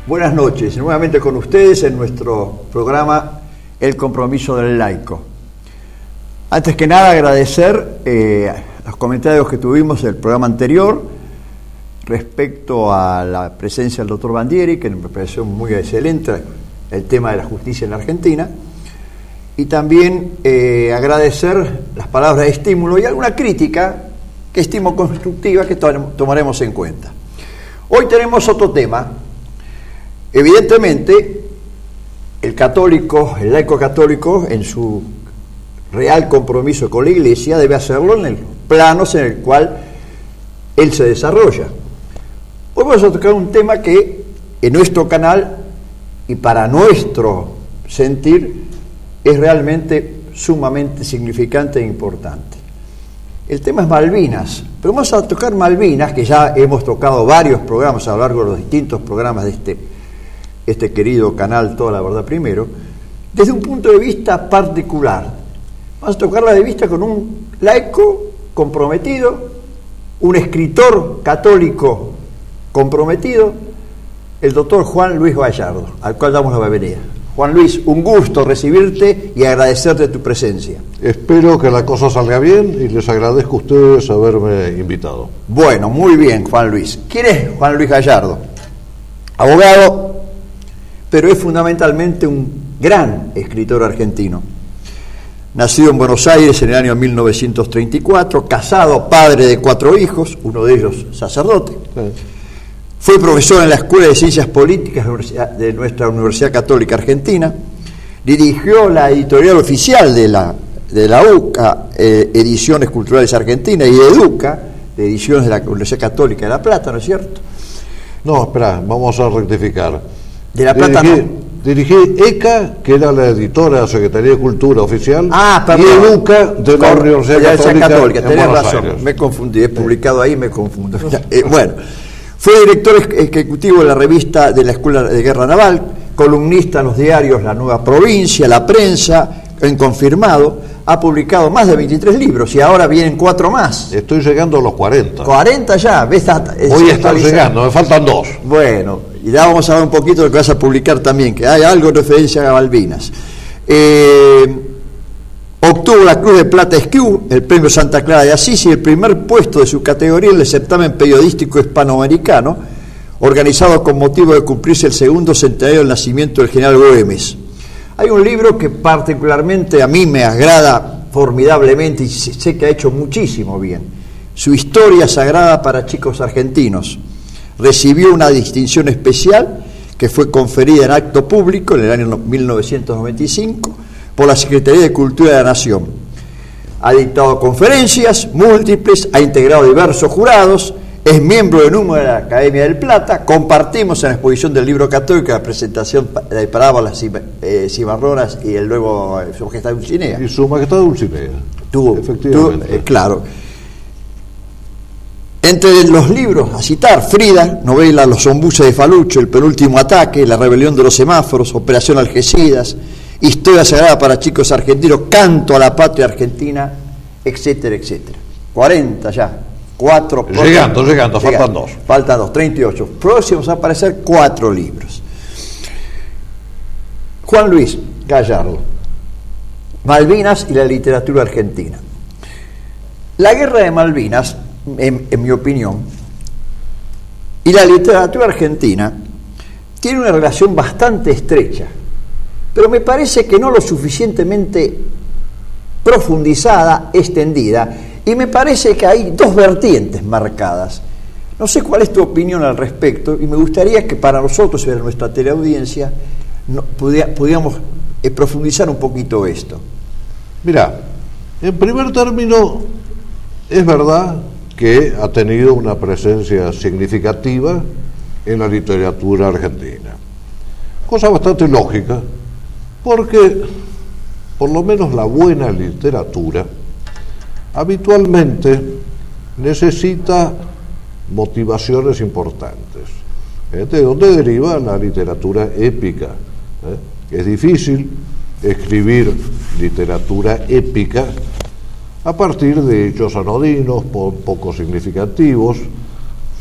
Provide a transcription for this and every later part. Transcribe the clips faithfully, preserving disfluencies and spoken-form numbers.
Buenas noches, nuevamente con ustedes en nuestro programa El Compromiso del Laico. Antes que nada agradecer eh, los comentarios que tuvimos en el programa anterior respecto a la presencia del doctor Bandieri, que me pareció muy excelente el tema de la justicia en la Argentina, y también eh, agradecer las palabras de estímulo y alguna crítica que estimo constructiva que to- tomaremos en cuenta. Hoy tenemos otro tema. Evidentemente, el católico, el laico católico, en su real compromiso con la Iglesia, debe hacerlo en el planos en el cual él se desarrolla. Hoy vamos a tocar un tema que en nuestro canal y para nuestro sentir es realmente sumamente significante e importante. El tema es Malvinas, pero vamos a tocar Malvinas, que ya hemos tocado varios programas a lo largo de los distintos programas de este, este querido canal Toda la Verdad Primero, desde un punto de vista particular. Vamos a tocarla de vista con un laico comprometido, un escritor católico comprometido, el doctor Juan Luis Gallardo, al cual damos la bienvenida. Juan Luis, un gusto recibirte y agradecerte tu presencia. Espero que la cosa salga bien y les agradezco a ustedes haberme invitado. Bueno, muy bien, Juan Luis. ¿Quién es Juan Luis Gallardo? Abogado, pero es fundamentalmente un gran escritor argentino. Nacido en Buenos Aires en el año mil novecientos treinta y cuatro, casado, padre de cuatro hijos, uno de ellos sacerdote. Sí. Fue profesor en la Escuela de Ciencias Políticas de nuestra Universidad Católica Argentina. Dirigió la editorial oficial de la, de la U C A, eh, Ediciones Culturales Argentinas, y Educa, de Ediciones de la Universidad Católica de La Plata, ¿no es cierto? No, espera, vamos a rectificar. De La Plata dirigí, no. Dirigí ECA, que era la editora de la Secretaría de Cultura Oficial, ah, perdón. y Educa de la Con, Universidad Católica, Católica tenés razón, Aires. Me confundí, he publicado ahí, me confundo. eh, bueno. Fue director ejecutivo de la revista de la Escuela de Guerra Naval, columnista en los diarios La Nueva Provincia, La Prensa, en Confirmado. Ha publicado más de veintitrés libros y ahora vienen cuatro más. Estoy llegando a los cuarenta. cuarenta ya, ¿ves? Voy a estar llegando, me faltan dos. Bueno, y ya vamos a ver un poquito de lo que vas a publicar también, que hay algo en referencia a Malvinas. Eh... Obtuvo la Cruz de Plata Esquiú, el Premio Santa Clara de Asís y el primer puesto de su categoría en el certamen periodístico hispanoamericano, organizado con motivo de cumplirse el segundo centenario del nacimiento del general Güemes. Hay un libro que particularmente a mí me agrada formidablemente y sé que ha hecho muchísimo bien. Su historia sagrada para chicos argentinos. Recibió una distinción especial que fue conferida en acto público en el año mil novecientos noventa y cinco por la Secretaría de Cultura de la Nación. Ha dictado conferencias múltiples, ha integrado diversos jurados, es miembro de número de la Academia del Plata. Compartimos en la exposición del libro católico la presentación de parábolas eh, cimarronas y el luego eh, Su Majestad Dulcinea. Y Su Majestad Dulcinea. Tuvo, efectivamente. Tuvo, eh, claro. Entre los libros a citar, Frida, novela Los Ombuses de Falucho, El Penúltimo Ataque, La Rebelión de los Semáforos, Operación Algeciras, Historia Sagrada para Chicos Argentinos, Canto a la Patria Argentina, etcétera, etcétera. cuarenta ya, cuatro. Llegando, llegando, faltan dos. Faltan dos, treinta y ocho. Próximos a aparecer cuatro libros. Juan Luis Gallardo, Malvinas y la literatura argentina. La guerra de Malvinas, en, en mi opinión, y la literatura argentina tiene una relación bastante estrecha, pero me parece que no lo suficientemente profundizada, extendida, y me parece que hay dos vertientes marcadas. No sé cuál es tu opinión al respecto, y me gustaría que para nosotros y para nuestra teleaudiencia no, pudiera, pudiéramos eh, profundizar un poquito esto. Mira, en primer término, es verdad que ha tenido una presencia significativa en la literatura argentina. Cosa bastante lógica, porque por lo menos la buena literatura habitualmente necesita motivaciones importantes. ¿Eh? ¿De dónde deriva la literatura épica? ¿Eh? Es difícil escribir literatura épica a partir de hechos anodinos, po- poco significativos,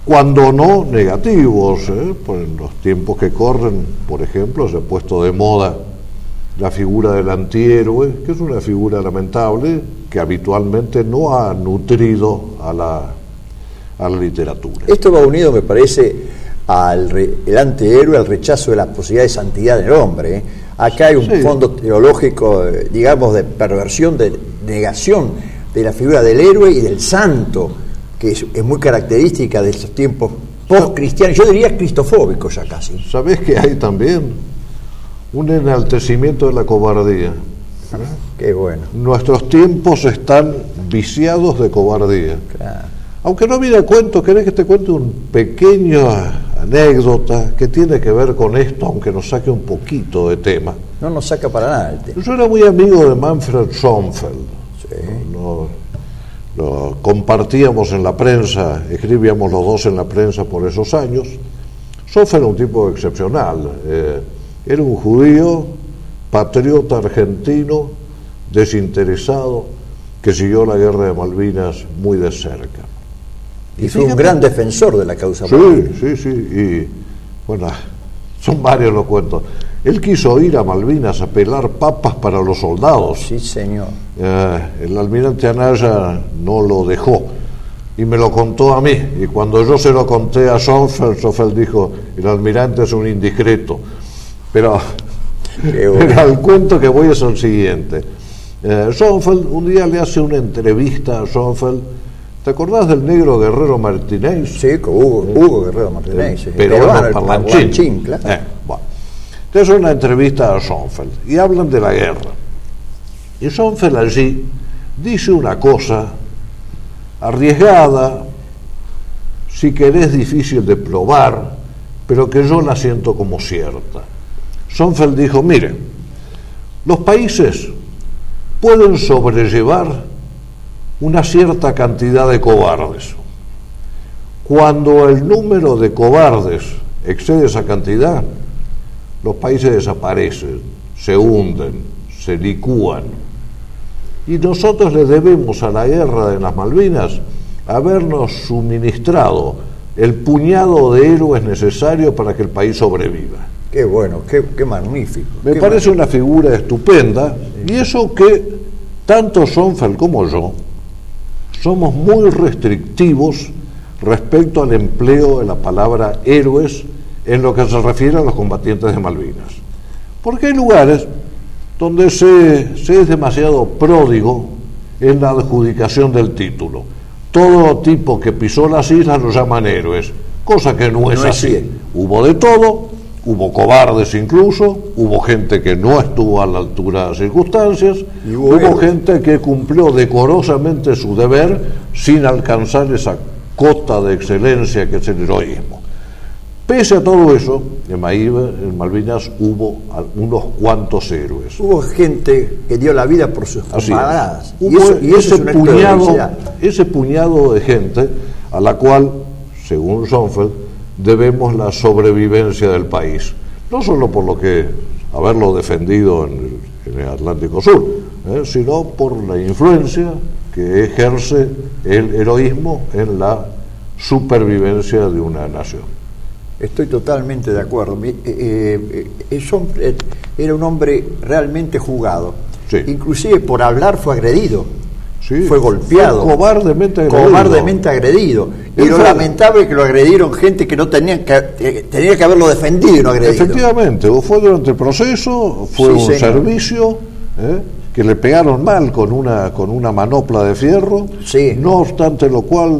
cuando no negativos, ¿eh? Pues en los tiempos que corren, por ejemplo, se ha puesto de moda la figura del antihéroe, que es una figura lamentable que habitualmente no ha nutrido a la, a la literatura. Esto va unido, me parece, al re, el antihéroe, al rechazo de la posibilidad de santidad del hombre, ¿eh? Acá hay un sí. fondo teológico, eh, digamos, de perversión, de negación de la figura del héroe y del santo, que es, es muy característica de estos tiempos post-cristianos, yo diría cristofóbicos ya casi. ¿Sabés que hay también un enaltecimiento de la cobardía? Qué bueno. Nuestros tiempos están viciados de cobardía. Claro. Aunque no viene a cuento, ¿querés que te cuente un pequeño anécdota que tiene que ver con esto, aunque nos saque un poquito de tema? No nos saca para nada el tema. Yo era muy amigo de Manfred Sonnfeld. Sí. No, lo compartíamos en la prensa, escribíamos los dos en la prensa por esos años. Sonnfeld era un tipo excepcional. Eh, era un judío, patriota argentino, desinteresado, que siguió la guerra de Malvinas muy de cerca. Y, y fue un gran defensor de la causa sí, Malvinas. Sí, sí, y bueno, son varios los cuentos. Él quiso ir a Malvinas a pelar papas para los soldados. Sí, señor. Eh, el almirante Anaya no lo dejó y me lo contó a mí. Y cuando yo se lo conté a Sonnfeld, Sonnfeld dijo: el almirante es un indiscreto. Pero, bueno. Pero el cuento que voy es el siguiente. Eh, Sonnfeld un día le hace una entrevista a Sonnfeld. ¿Te acordás del negro Guerrero Martínez? Sí, con Hugo, Hugo Guerrero Martínez. Sí. Pero bueno, parlanchín, claro. Eh, bueno. Entonces una entrevista a Sonnfeld y hablan de la guerra. Y Sonnfeld allí dice una cosa arriesgada, si querés difícil de probar, pero que yo la siento como cierta. Sonnfeld dijo: miren, los países pueden sobrellevar una cierta cantidad de cobardes. Cuando el número de cobardes excede esa cantidad, los países desaparecen, se hunden, se licúan. Y nosotros le debemos a la guerra de las Malvinas habernos suministrado el puñado de héroes necesarios para que el país sobreviva. Qué bueno, qué, qué magnífico. Me qué parece magnífico. Una figura estupenda, y eso que tanto Sonnfeld como yo somos muy restrictivos respecto al empleo de la palabra héroes en lo que se refiere a los combatientes de Malvinas. Porque hay lugares donde se, se es demasiado pródigo en la adjudicación del título. Todo tipo que pisó las islas lo llaman héroes, cosa que no es no así. Es hubo de todo, hubo cobardes incluso, hubo gente que no estuvo a la altura de las circunstancias, y hubo, hubo gente que cumplió decorosamente su deber sin alcanzar esa cota de excelencia que es el heroísmo. Pese a todo eso, en, Maíba, en Malvinas hubo unos cuantos héroes. Hubo gente que dio la vida por sus camaradas. Y, eso, y ese, es puñado, ese puñado de gente a la cual, según Sonnfeld, debemos la sobrevivencia del país. No solo por lo que haberlo defendido en el, en el Atlántico Sur, eh, sino por la influencia que ejerce el heroísmo en la supervivencia de una nación. Estoy totalmente de acuerdo. Eh, eh, eh, era un hombre realmente jugado. Sí. Inclusive por hablar fue agredido. Sí, fue golpeado. Fue cobardemente agredido. Cobardemente agredido. Y lo lamentable es que lo agredieron gente que no tenía que, eh, tenía que haberlo defendido y no agredido. Efectivamente, fue durante el proceso, fue sí, un señor. servicio eh, que le pegaron mal con una, con una manopla de fierro. Sí. No obstante lo cual,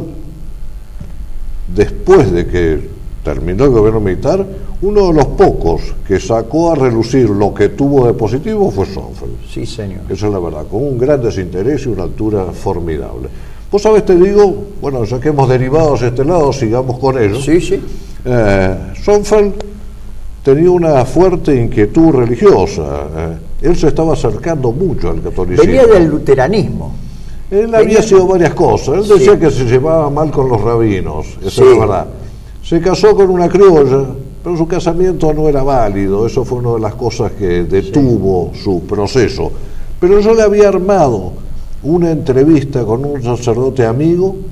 después de que terminó el gobierno militar, uno de los pocos que sacó a relucir lo que tuvo de positivo fue Sonnfeld. Sí, señor. Esa es la verdad, con un gran desinterés y una altura formidable. Vos sabés, te digo, bueno, ya que hemos derivado hacia este lado, sigamos con ello. Sí, sí. Eh, Sonnfeld tenía una fuerte inquietud religiosa. Eh. Él se estaba acercando mucho al catolicismo. Venía del luteranismo. Él Venía... había sido varias cosas. Él decía sí. que se llevaba mal con los rabinos. Esa sí. es la verdad. Se casó con una criolla, pero su casamiento no era válido. Eso fue una de las cosas que detuvo sí. su proceso. Pero yo le había armado una entrevista con un sacerdote amigo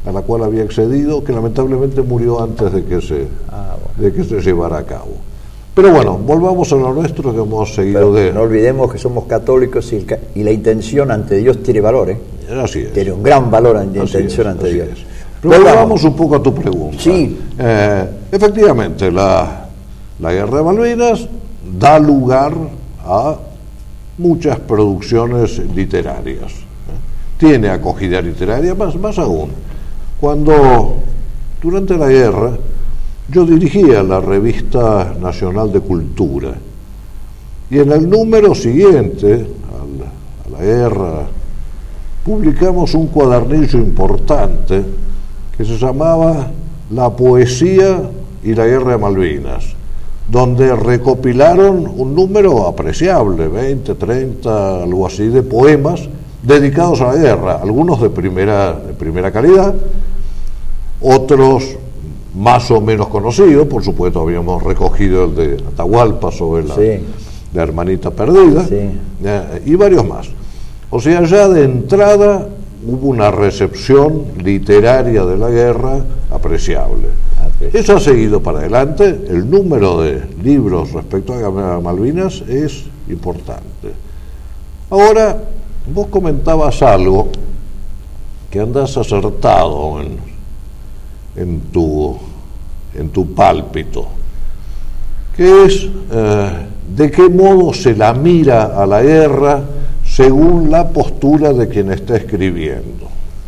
a la cual había accedido, que lamentablemente murió antes de que se, ah, bueno. de que se llevara a cabo. Pero bueno, volvamos a lo nuestro, que hemos seguido. Pero de... no olvidemos que somos católicos y, el, y la intención ante Dios tiene valor, ¿eh? Así es. Tiene un gran valor de intención es, ante Dios. Es. Pero volvamos un poco a tu pregunta. Sí. Eh, efectivamente, la, la Guerra de Malvinas da lugar a muchas producciones literarias. Tiene acogida literaria, más, más aún. Cuando, durante la guerra, yo dirigía la Revista Nacional de Cultura, y en el número siguiente a la, a la guerra publicamos un cuadernillo importante que se llamaba La Poesía y la Guerra de Malvinas, donde recopilaron un número apreciable, veinte, treinta, algo así, de poemas dedicados a la guerra, algunos de primera, de primera calidad, otros más o menos conocidos. Por supuesto habíamos recogido el de Atahualpa sobre la, sí. la hermanita perdida, sí. eh, y varios más. O sea, ya de entrada hubo una recepción literaria de la guerra apreciable. Eso ha seguido para adelante. El número de libros respecto a Malvinas es importante. Ahora, vos comentabas algo que andás acertado en, en, tu, en tu pálpito, que es eh, de qué modo se la mira a la guerra según la postura de quien está escribiendo.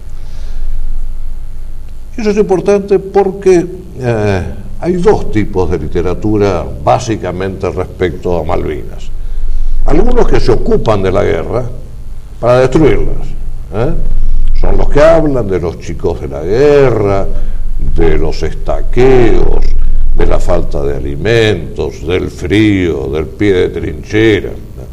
Eso es importante porque eh, hay dos tipos de literatura básicamente respecto a Malvinas. Algunos que se ocupan de la guerra para destruirlas, ¿eh? Son los que hablan de los chicos de la guerra, de los estaqueos, de la falta de alimentos, del frío, del pie de trinchera.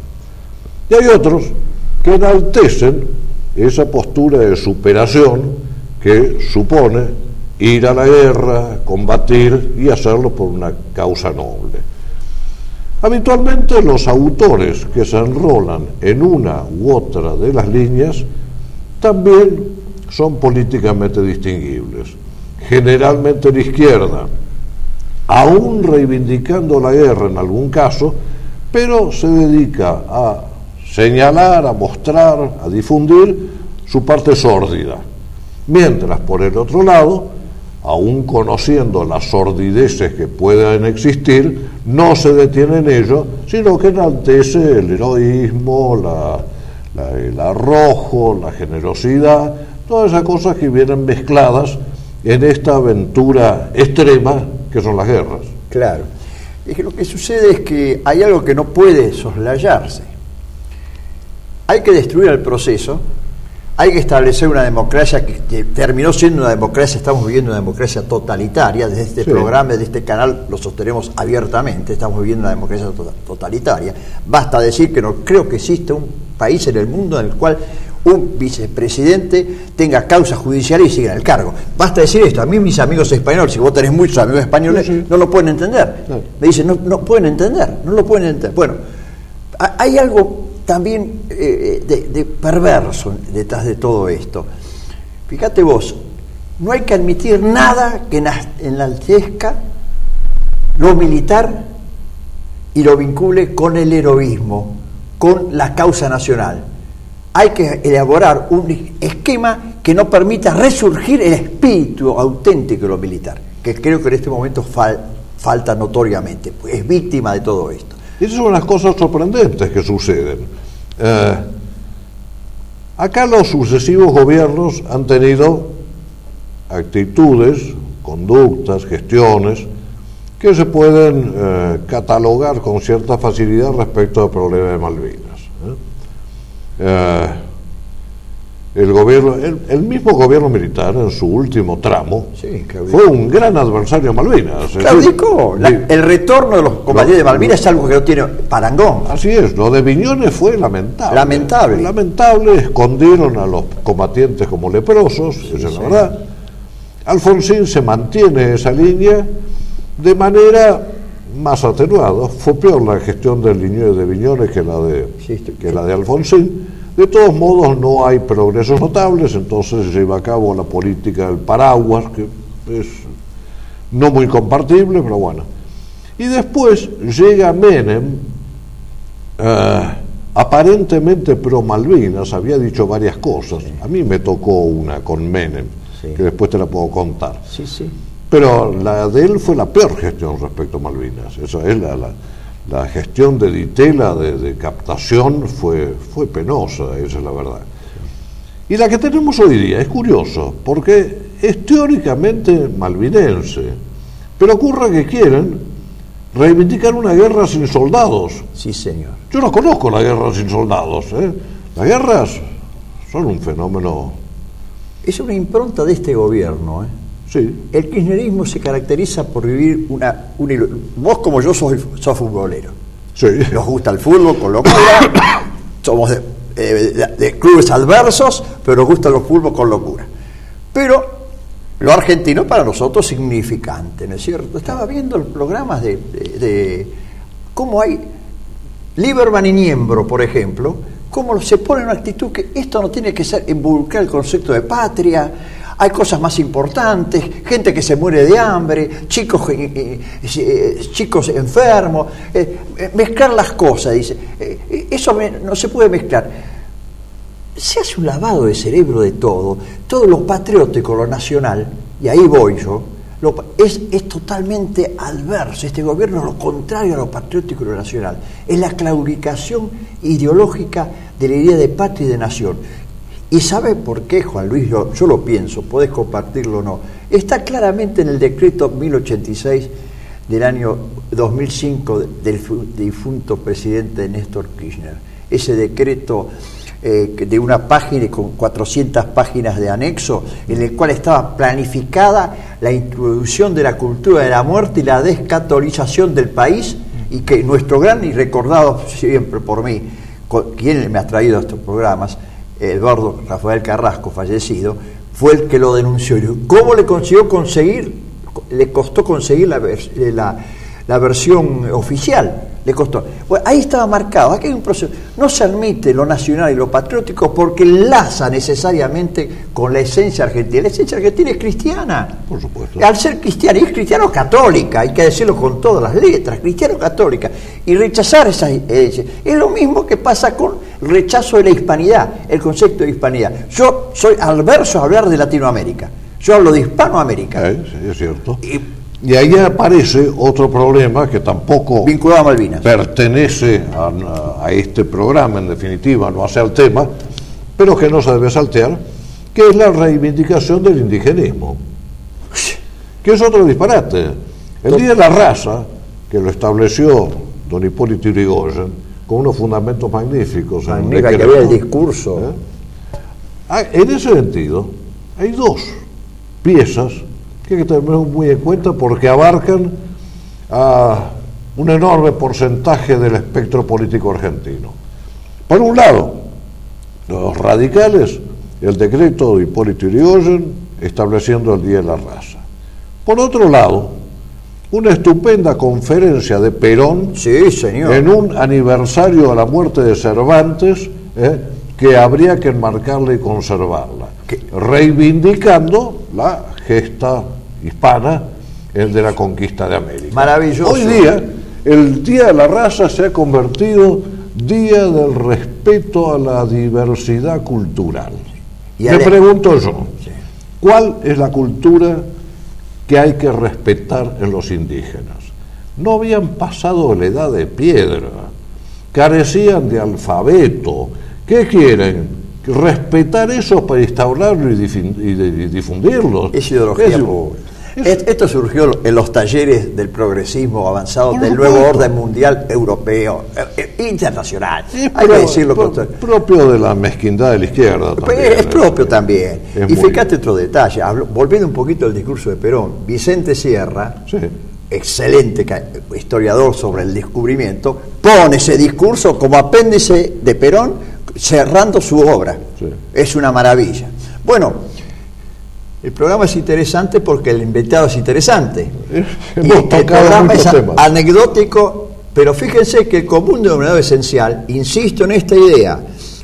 Y hay otros que enaltecen esa postura de superación que supone ir a la guerra, combatir y hacerlo por una causa noble. Habitualmente los autores que se enrolan en una u otra de las líneas también son políticamente distinguibles. Generalmente la izquierda, aún reivindicando la guerra en algún caso, pero se dedica a señalar, a mostrar, a difundir su parte sórdida. Mientras, por el otro lado, aún conociendo las sordideces que puedan existir, no se detiene en ello, sino que enaltece el heroísmo, la, la, el arrojo, la generosidad, todas esas cosas que vienen mezcladas en esta aventura extrema que son las guerras. Claro. Es que lo que sucede es que hay algo que no puede soslayarse. Hay que destruir el proceso. Hay que establecer una democracia que terminó siendo una democracia, estamos viviendo una democracia totalitaria, desde este sí. programa, desde este canal lo sostenemos abiertamente, estamos viviendo una democracia totalitaria. Basta decir que no creo que exista un país en el mundo en el cual un vicepresidente tenga causa judicial y siga en el cargo. Basta decir esto. A mí mis amigos españoles, si vos tenés muchos amigos españoles, sí, sí. no lo pueden entender. Sí. Me dicen, no, no pueden entender, no lo pueden entender. Bueno, hay algo también eh, de, de perverso detrás de todo esto. Fíjate vos, no hay que admitir nada que enaltezca lo militar y lo vincule con el heroísmo, con la causa nacional. Hay que elaborar un esquema que no permita resurgir el espíritu auténtico de lo militar, que creo que en este momento fal, falta notoriamente, pues es víctima de todo esto. Esas son las cosas sorprendentes que suceden. Eh, acá los sucesivos gobiernos han tenido actitudes, conductas, gestiones que se pueden eh, catalogar con cierta facilidad respecto al problema de Malvinas. ¿eh? Eh, el gobierno, el, el mismo gobierno militar en su último tramo sí, fue un gran adversario de Malvinas. Claudicó, la, el retorno de los combatientes de Malvinas es algo que no tiene parangón. Así es, lo de Viñones fue lamentable. Lamentable. Lamentable, escondieron a los combatientes como leprosos, sí, esa es sí. la verdad. Alfonsín se mantiene esa línea de manera más atenuada. Fue peor la gestión del Liñé de Viñones que la de, sí, que la de Alfonsín, De todos modos, no hay progresos notables, entonces se lleva a cabo la política del paraguas, que es no muy compartible, pero bueno. Y después llega Menem, eh, aparentemente pro Malvinas, había dicho varias cosas. A mí me tocó una con Menem, sí, que después te la puedo contar. Sí, sí. Pero la de él fue la peor gestión respecto a Malvinas. Esa es la, la, la gestión de Ditela de, de captación fue, fue penosa, esa es la verdad. Y la que tenemos hoy día es curioso, porque es teóricamente malvinense, pero ocurre que quieren reivindicar una guerra sin soldados. Sí, señor. Yo no conozco la guerra sin soldados, ¿eh? Las guerras son un fenómeno... Es una impronta de este gobierno, ¿eh? Sí. El kirchnerismo se caracteriza por vivir una... una vos como yo sos, sos futbolero. Sí. Nos gusta el fútbol con locura, somos de, de, de clubes adversos, pero nos gusta el fútbol con locura. Pero lo argentino para nosotros es significante, ¿no es cierto? Estaba viendo los programas de, de, de cómo hay Lieberman y Niembro, por ejemplo, cómo se pone en una actitud que esto no tiene que ser involucrar el concepto de patria, hay cosas más importantes, gente que se muere de hambre, chicos, eh, eh, chicos enfermos, eh, eh, mezclar las cosas, dice, eh, eso me, no se puede mezclar. Se hace un lavado de cerebro de todo, todo lo patriótico, lo nacional, y ahí voy yo, lo, es, es totalmente adverso, este gobierno es lo contrario a lo patriótico y lo nacional, es la claudicación ideológica de la idea de patria y de nación. ¿Y sabe por qué, Juan Luis? Yo, yo lo pienso, podés compartirlo o no. Está claramente en el decreto mil ochenta y seis del año dos mil cinco del difunto presidente Néstor Kirchner. Ese decreto eh, de una página con cuatrocientas páginas de anexo, en el cual estaba planificada la introducción de la cultura de la muerte y la descatolización del país, y que nuestro gran y recordado siempre por mí, quien me ha traído a estos programas, Eduardo Rafael Carrasco, fallecido, fue el que lo denunció. ¿Cómo le consiguió conseguir? Le costó conseguir la, la, la versión oficial. Le costó. Bueno, ahí estaba marcado. Aquí hay un proceso. No se admite lo nacional y lo patriótico porque enlaza necesariamente con la esencia argentina. La esencia argentina es cristiana. Por supuesto. Al ser cristiana, y es cristiano-católica, hay que decirlo con todas las letras, cristiano-católica. Y rechazar esa herencia. Es lo mismo que pasa con el rechazo de la hispanidad, el concepto de hispanidad. Yo soy adverso a hablar de Latinoamérica. Yo hablo de Hispanoamérica. Eh, sí, es cierto. Y, Y ahí aparece otro problema que tampoco vinculado a Malvinas. Pertenece a, a este programa, en definitiva, no hace al tema, pero que no se debe saltear, que es la reivindicación del indigenismo, que es otro disparate. El Día de la Raza, que lo estableció don Hipólito Yrigoyen, con unos fundamentos magníficos. Magnífica, que había el discurso. ¿Eh? Ah, en ese sentido, hay dos piezas que hay que tener muy en cuenta porque abarcan a un enorme porcentaje del espectro político argentino. Por un lado, los radicales, el decreto de Hipólito Yrigoyen estableciendo el Día de la Raza. Por otro lado, una estupenda conferencia de Perón, sí, señor, en un aniversario de la muerte de Cervantes, eh, que habría que enmarcarla y conservarla, ¿Qué? reivindicando la gesta hispana, el de la conquista de América. Maravilloso. Hoy día, el Día de la Raza se ha convertido Día del respeto a la diversidad cultural. Y Me pregunto yo, sí. ¿cuál es la cultura que hay que respetar en los indígenas? No habían pasado la edad de piedra, carecían de alfabeto. ¿Qué quieren? Respetar eso para instaurarlo y difundirlo. Es ideología. Es, es, esto surgió en los talleres del progresismo avanzado, del nuevo orden mundial europeo, eh, internacional. Es Hay pro, que decirlo pro, con... propio de la mezquindad de la izquierda también. Es, es propio también. Es y fíjate otro detalle, hablo, volviendo un poquito al discurso de Perón, Vicente Sierra, sí, excelente historiador sobre el descubrimiento, pone ese discurso como apéndice de Perón cerrando su obra. Sí. Es una maravilla. Bueno, el programa es interesante porque el invitado es interesante. Hemos y el programa es temas. anecdótico, pero fíjense que el común denominador esencial, insisto en esta idea,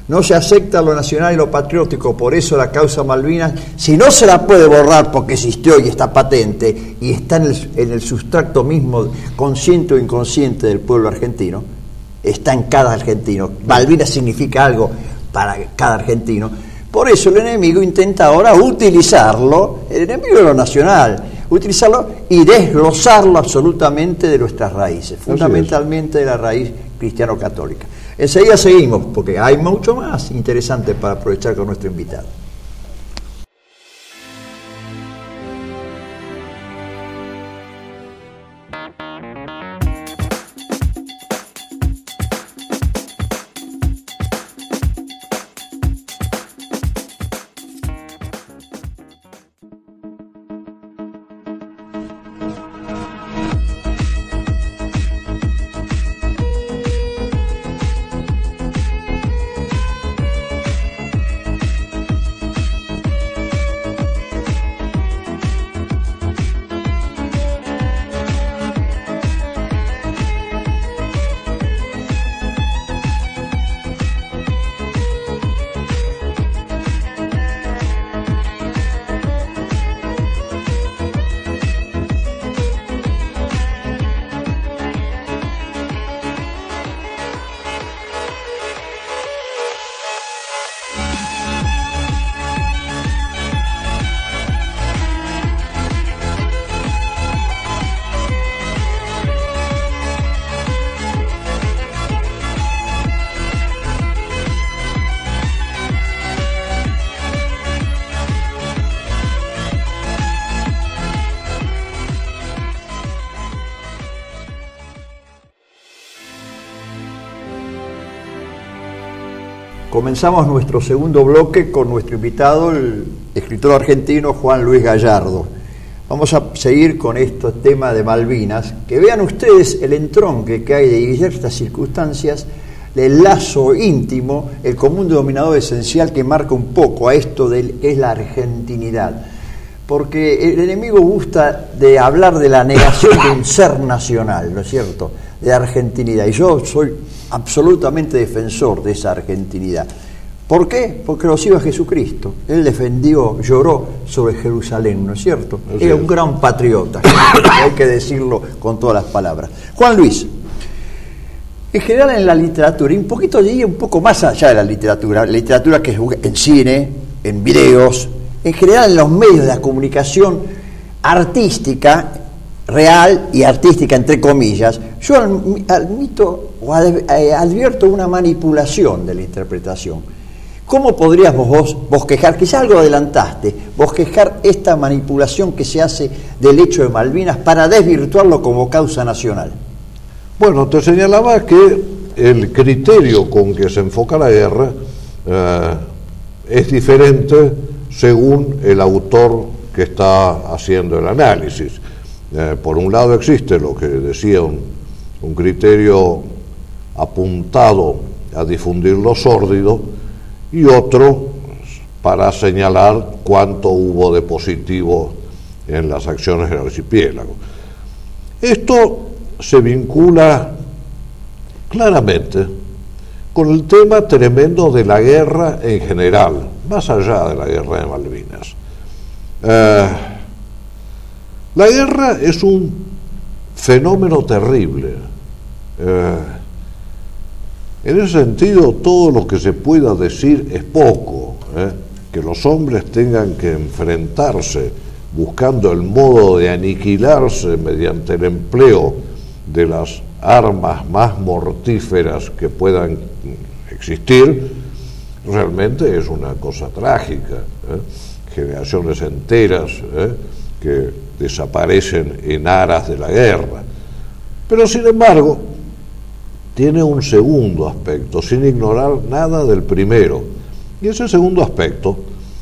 no se acepta lo nacional y lo patriótico, por eso la causa Malvinas, si no se la puede borrar porque existió y está patente y está en el, en el sustrato mismo, consciente o inconsciente del pueblo argentino, está en cada argentino. Malvinas significa algo para cada argentino. Por eso el enemigo intenta ahora utilizarlo, el enemigo de lo nacional, utilizarlo y desglosarlo absolutamente de nuestras raíces, fundamentalmente de la raíz cristiano-católica. Enseguida seguimos, porque hay mucho más interesante para aprovechar con nuestro invitado. Comenzamos nuestro segundo bloque con nuestro invitado, el escritor argentino Juan Luis Gallardo. Vamos a seguir con este tema de Malvinas, que vean ustedes el entronque que hay de diversas circunstancias, el lazo íntimo, el común denominador esencial que marca un poco a esto de que es la argentinidad. Porque el enemigo gusta de hablar de la negación de un ser nacional, ¿no es cierto?, de argentinidad. Y yo soy absolutamente defensor de esa argentinidad. ¿Por qué? Porque lo sigue Jesucristo. Él defendió, lloró sobre Jerusalén, ¿no es cierto? Así Era es. un gran patriota, hay que decirlo con todas las palabras. Juan Luis, en general en la literatura, y un poquito diría un poco más allá de la literatura, la literatura que es en cine, en videos, en general en los medios de la comunicación artística, real y artística entre comillas, yo admito o advierto una manipulación de la interpretación. ¿Cómo podrías vos bosquejar, quizá algo adelantaste, bosquejar esta manipulación que se hace del hecho de Malvinas para desvirtuarlo como causa nacional? Bueno, te señalaba que el criterio con que se enfoca la guerra eh, es diferente según el autor que está haciendo el análisis. Eh, por un lado existe lo que decía un, un criterio apuntado a difundir lo sórdido y otro para señalar cuánto hubo de positivo en las acciones del archipiélago. Esto se vincula claramente con el tema tremendo de la guerra en general, más allá de la guerra de Malvinas. Eh, La guerra es un fenómeno terrible. Eh, en ese sentido, todo lo que se pueda decir es poco. Eh, que los hombres tengan que enfrentarse buscando el modo de aniquilarse mediante el empleo de las armas más mortíferas que puedan existir, realmente es una cosa trágica. Eh, generaciones enteras eh, que desaparecen en aras de la guerra. Pero sin embargo, tiene un segundo aspecto, sin ignorar nada del primero. Y ese segundo aspecto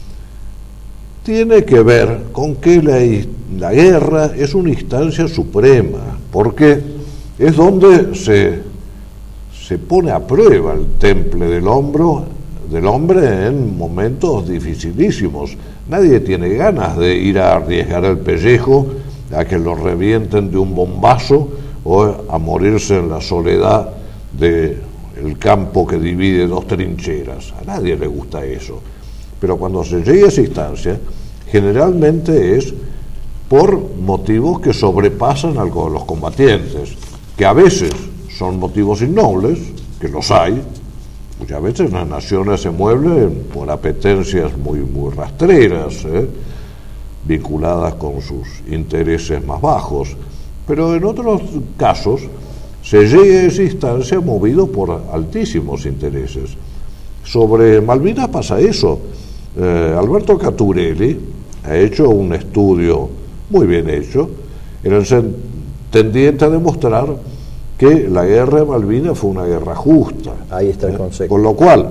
tiene que ver con que la, la guerra es una instancia suprema, porque es donde se, se pone a prueba el temple del hombro, del hombre en momentos dificilísimos. Nadie tiene ganas de ir a arriesgar el pellejo a que lo revienten de un bombazo o a morirse en la soledad de el campo que divide dos trincheras. A nadie le gusta eso. Pero cuando se llega a esa instancia, generalmente es por motivos que sobrepasan algo de los combatientes, que a veces son motivos innobles, que los hay. Muchas veces las naciones se mueven por apetencias muy, muy rastreras, ¿eh? vinculadas con sus intereses más bajos, pero en otros casos se llega a esa instancia movido por altísimos intereses. Sobre Malvinas pasa eso. Eh, Alberto Caturelli ha hecho un estudio muy bien hecho en el tendiente a demostrar que la guerra de Malvinas fue una guerra justa. Ahí está el ¿eh? concepto. Con lo cual,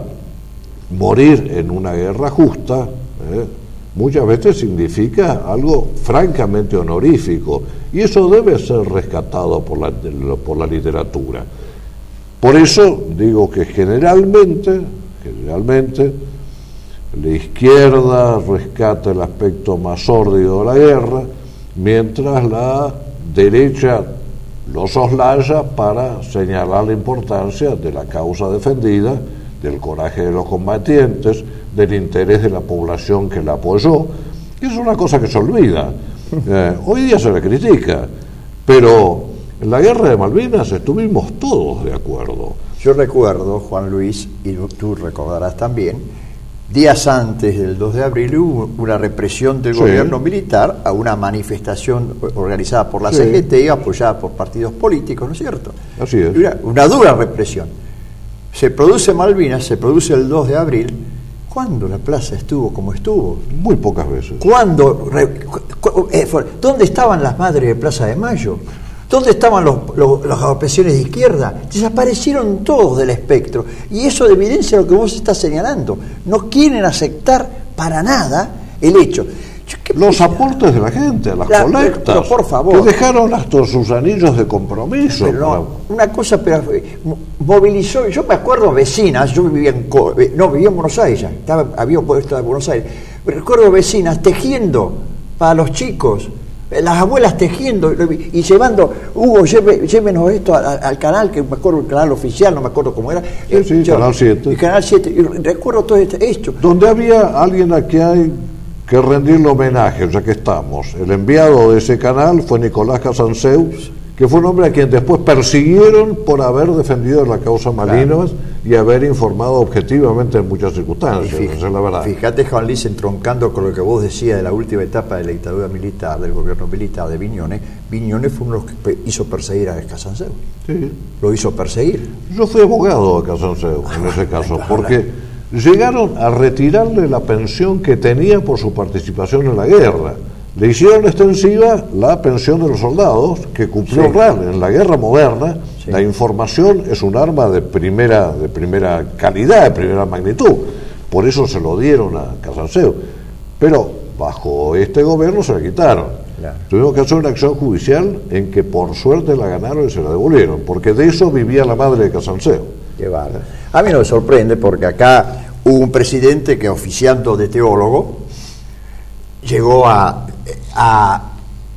morir en una guerra justa ¿eh? muchas veces significa algo francamente honorífico, y eso debe ser rescatado por la, por la literatura. Por eso digo que generalmente, generalmente, la izquierda rescata el aspecto más sórdido de la guerra, mientras la derecha lo soslaya para señalar la importancia de la causa defendida, del coraje de los combatientes, del interés de la población que la apoyó, que es una cosa que se olvida. Eh, hoy día se le critica, pero en la guerra de Malvinas estuvimos todos de acuerdo. Yo recuerdo, Juan Luis, y tú recordarás también, días antes del dos de abril hubo una represión del sí. gobierno militar a una manifestación organizada por la sí. C G T y apoyada por partidos políticos, ¿no es cierto? Así es. Una, una dura represión. Se produce Malvinas, se produce el dos de abril. ¿Cuándo la plaza estuvo como estuvo? Muy pocas veces. ¿Cuándo? ¿Dónde estaban las madres de Plaza de Mayo? ¿Dónde estaban los, los, las agrupaciones de izquierda? Desaparecieron todos del espectro. Y eso evidencia lo que vos estás señalando. No quieren aceptar para nada el hecho. Los aportes de la gente, las la, colectas, pero, pero por favor, que dejaron hasta sus anillos de compromiso. Pero no, una cosa, pero movilizó, yo me acuerdo vecinas, yo vivía en, no, vivía en Buenos Aires, estaba, había puesto de Buenos Aires, recuerdo vecinas tejiendo para los chicos, las abuelas tejiendo y llevando, Hugo, lleve, llévenos esto al, al canal, que me acuerdo el canal oficial, no me acuerdo cómo era. Sí, sí, yo, Canal siete. El Canal siete, y recuerdo todo este hecho. Donde había alguien a quien hay que rendirle homenaje, ya que estamos. El enviado de ese canal fue Nicolás Casanseu, que fue un hombre a quien después persiguieron por haber defendido la causa Malvinas, claro, y haber informado objetivamente en muchas circunstancias. Fíjate, esa es la verdad. Fíjate, Juan Luis, entroncando con lo que vos decías de la última etapa de la dictadura militar, del gobierno militar de Viñones. Viñones fue uno que hizo perseguir a Casanseu. Sí. Lo hizo perseguir. Yo fui abogado de Casanseu en ese caso, porque llegaron a retirarle la pensión que tenía por su participación en la guerra. Le hicieron extensiva la pensión de los soldados, que cumplió sí. real. En la guerra moderna, sí. la información es un arma de primera, de primera calidad, de primera magnitud. Por eso se lo dieron a Casanseu. Pero bajo este gobierno se la quitaron. Claro. Tuvimos que hacer una acción judicial en que por suerte la ganaron y se la devolvieron, porque de eso vivía la madre de Casanseu. Qué bárbaro. A mí no me sorprende, porque acá hubo un presidente que, oficiando de teólogo, llegó a, a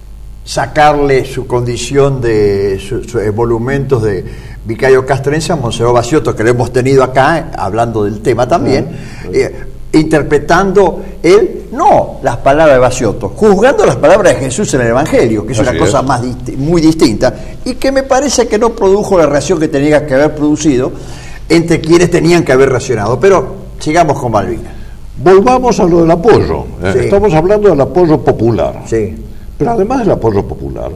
sacarle su condición de sus su emolumentos de vicario castrense a Monseñor Baciotto, que lo hemos tenido acá, hablando del tema también, uh-huh. eh, interpretando él, no las palabras de Baciotto, juzgando las palabras de Jesús en el Evangelio, que es Así una cosa es. más disti- muy distinta, y que me parece que no produjo la reacción que tenía que haber producido entre quienes tenían que haber reaccionado. Pero sigamos con Malvinas. Volvamos a lo del apoyo. ¿eh? Sí. Estamos hablando del apoyo popular. Sí. Pero además del apoyo popular,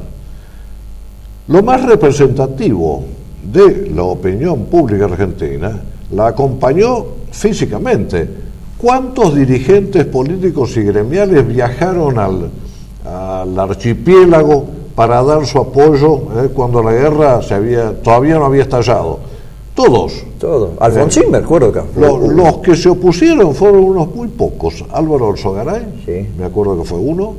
lo más representativo de la opinión pública argentina la acompañó físicamente. ¿Cuántos dirigentes políticos y gremiales viajaron al, al archipiélago para dar su apoyo eh, cuando la guerra se había, todavía no había estallado? Todos. Todos. Alfonsín, me acuerdo que Lo, los que se opusieron fueron unos muy pocos. Álvaro Alzogaray, sí. me acuerdo que fue uno.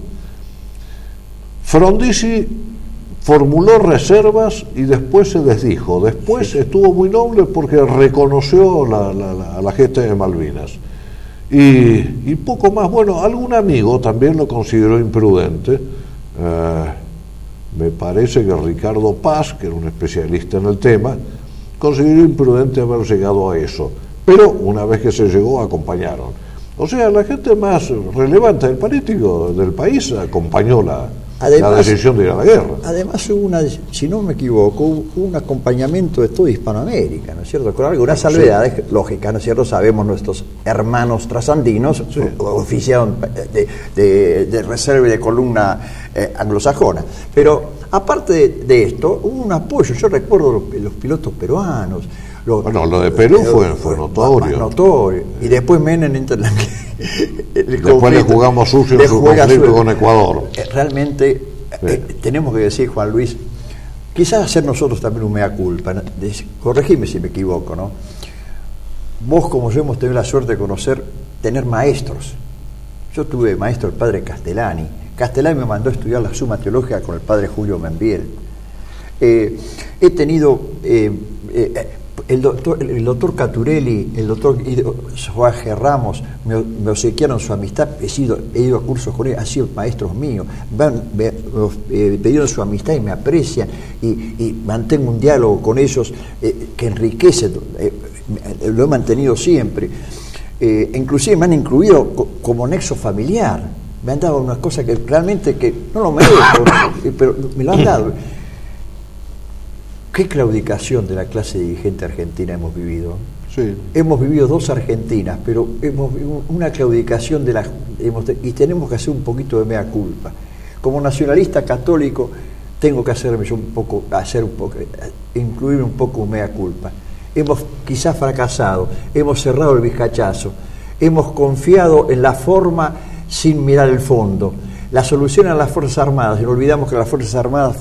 Frondizi formuló reservas y después se desdijo. Después sí. estuvo muy noble porque reconoció la, la, la, a la gente de Malvinas. Y, y poco más. Bueno, algún amigo también lo consideró imprudente. Eh, me parece que Ricardo Paz, que era un especialista en el tema, consideré imprudente haber llegado a eso. Pero una vez que se llegó, acompañaron. O sea, la gente más relevante del político del país acompañó la, además, la decisión de ir a la guerra. Además hubo una, si no me equivoco, hubo un acompañamiento de toda Hispanoamérica, ¿no es cierto? Con algunas salvedades sí. lógicas, ¿no es cierto? Sabemos nuestros hermanos trasandinos sí. oficiaron de, de, de reserva y de columna eh, anglosajona. Pero aparte de, de esto, hubo un apoyo. Yo recuerdo los, los pilotos peruanos. Lo, bueno, lo de Perú eh, fue, fue notorio. Más notorio. Y después Menem entra en la, el después le jugamos sucio en su conflicto con Ecuador. Realmente sí. eh, tenemos que decir, Juan Luis, quizás hacer nosotros también un mea culpa, ¿no? Corregime si me equivoco, ¿no? Vos como yo hemos tenido la suerte de conocer, tener maestros. Yo tuve maestro el padre Castellani. Castellani me mandó a estudiar la Suma Teológica con el padre Julio Membiel. Eh, he tenido... Eh, eh, El doctor, el doctor Caturelli, el doctor Jorge Ramos me, me obsequiaron su amistad, he, sido, he ido a cursos con ellos, han sido maestros míos, van, me, me pidieron su amistad y me aprecian y, y mantengo un diálogo con ellos eh, que enriquece, eh, lo he mantenido siempre. Eh, inclusive me han incluido co, como nexo familiar, me han dado unas cosas que realmente que no lo merezco, pero me lo han dado. ¿Qué claudicación de la clase dirigente argentina hemos vivido? Sí. Hemos vivido dos Argentinas, pero hemos una claudicación de la hemos, y tenemos que hacer un poquito de mea culpa. Como nacionalista católico tengo que hacerme yo un poco, hacer un poco, incluir un poco un mea culpa. Hemos quizás fracasado, hemos cerrado el vizcachazo, hemos confiado en la forma sin mirar el fondo. La solución a las Fuerzas Armadas, y no olvidamos que las Fuerzas Armadas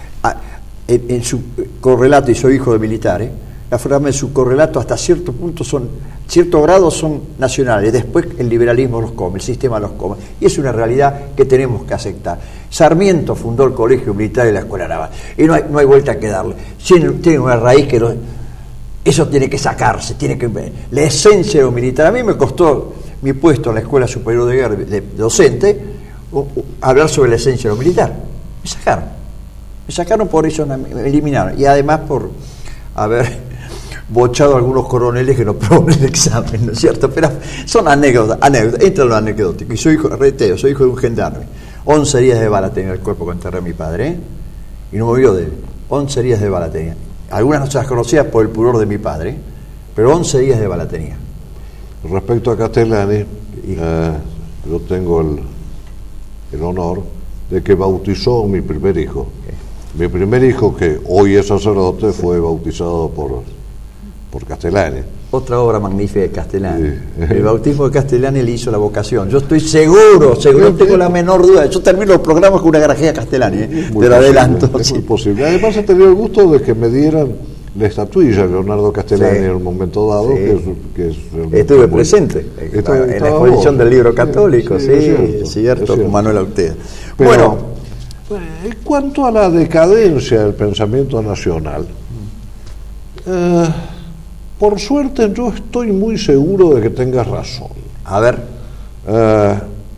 En, en su correlato, y soy hijo de militares, la forma en su correlato hasta cierto punto son, cierto grado son nacionales, después el liberalismo los come, el sistema los come, y es una realidad que tenemos que aceptar. Sarmiento fundó el colegio militar y la escuela naval, y no hay, no hay vuelta que darle, tiene, tiene una raíz que no, eso tiene que sacarse, tiene que la esencia de lo militar. A mí me costó mi puesto en la Escuela Superior de Guerra de docente uh, uh, hablar sobre la esencia de lo militar, me sacaron. Me sacaron por eso, me eliminaron. Y además por haber bochado a algunos coroneles que no probaron el examen, ¿no es cierto? Pero son anécdotas, anécdotas, entra en lo anecdótico. Y soy hijo, reitero, soy hijo de un gendarme. Once heridas de bala tenía el cuerpo que enterré a mi padre, ¿eh? Y no me vio de él. Once heridas de bala tenía. Algunas no se las conocía por el pudor de mi padre, ¿eh? Pero once heridas de bala tenía. Respecto a Castellani, eh, yo tengo el, el honor de que bautizó a mi primer hijo. Okay. Mi primer hijo, que hoy es sacerdote, fue bautizado por, por Castellani. Otra obra magnífica de Castellani. Sí. El bautismo de Castellani le hizo la vocación. Yo estoy seguro, seguro, no tengo la menor duda. Yo termino los programas con una garajea Castellani, ¿eh? Te lo adelanto. Es muy posible. Además he tenido el gusto de que me dieran la estatuilla Leonardo Castellani sí. en un momento dado. Sí. Que es, que es Estuve muy, presente estaba, en la exposición vos. del libro católico, sí, sí, sí es cierto, es cierto, es cierto. Con Manuel Auteda. Pero, bueno. En cuanto a la decadencia del pensamiento nacional, eh, por suerte yo estoy muy seguro de que tengas razón. A ver. Eh,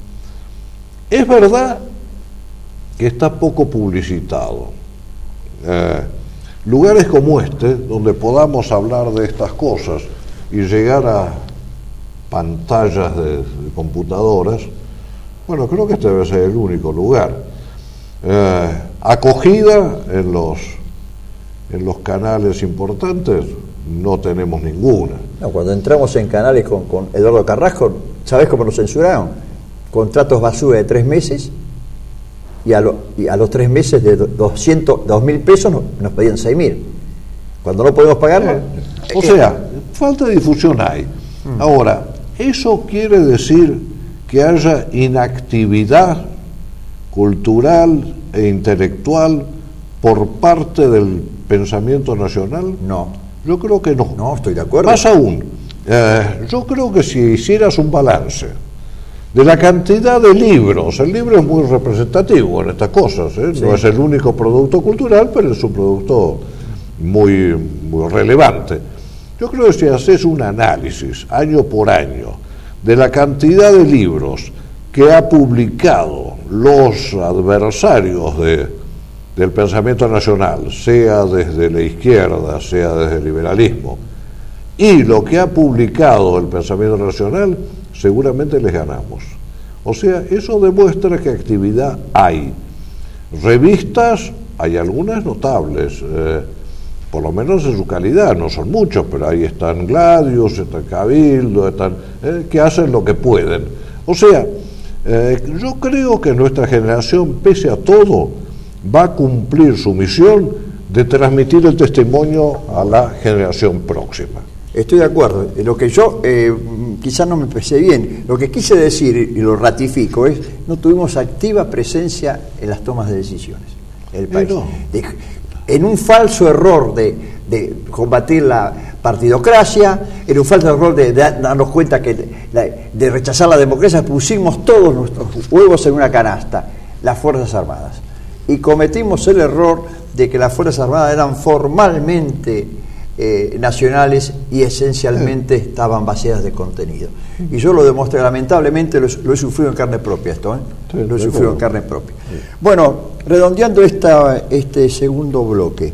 es verdad que está poco publicitado. Eh, lugares como este, donde podamos hablar de estas cosas y llegar a pantallas de, de computadoras, bueno, creo que este debe ser el único lugar. Eh, acogida en los en los canales importantes no tenemos ninguna. No, cuando entramos en canales con, con Eduardo Carrasco, ¿sabés cómo nos censuraron? Contratos basura de tres meses y a, lo, y a los tres meses de doscientos, dos mil pesos nos, nos pedían seis mil. Cuando no podemos pagar, eh, o sea, falta de difusión hay. Mm. Ahora, eso quiere decir que haya inactividad cultural e intelectual por parte del pensamiento nacional? No. Yo creo que no. No, estoy de acuerdo. Más aún, eh, yo creo que si hicieras un balance de la cantidad de libros, el libro es muy representativo en estas cosas, ¿eh? Sí. No es el único producto cultural, pero es un producto muy, muy relevante. Yo creo que si haces un análisis año por año de la cantidad de libros que ha publicado los adversarios de, del pensamiento nacional, sea desde la izquierda, sea desde el liberalismo, y lo que ha publicado el pensamiento nacional, seguramente les ganamos. O sea, eso demuestra que actividad hay. Revistas, hay algunas notables, eh, por lo menos en su calidad, no son muchos, pero ahí están Gladius, están Cabildo, están, eh, que hacen lo que pueden. O sea, eh, yo creo que nuestra generación, pese a todo, va a cumplir su misión de transmitir el testimonio a la generación próxima. Estoy de acuerdo. Lo que yo, eh, quizás no me expresé bien, lo que quise decir, y lo ratifico, es no tuvimos activa presencia en las tomas de decisiones del país. Eh, no. de, en un falso error de, de combatir la partidocracia, en un falso error de, de darnos cuenta que la, de rechazar la democracia, pusimos todos nuestros huevos en una canasta, las Fuerzas Armadas. Y cometimos el error de que las Fuerzas Armadas eran formalmente eh, nacionales y esencialmente estaban vacías de contenido. Y yo lo demostré, lamentablemente, lo, lo he sufrido en carne propia esto, ¿eh? Sí, lo he sufrido en carne propia. Sí. Bueno, redondeando esta, este segundo bloque,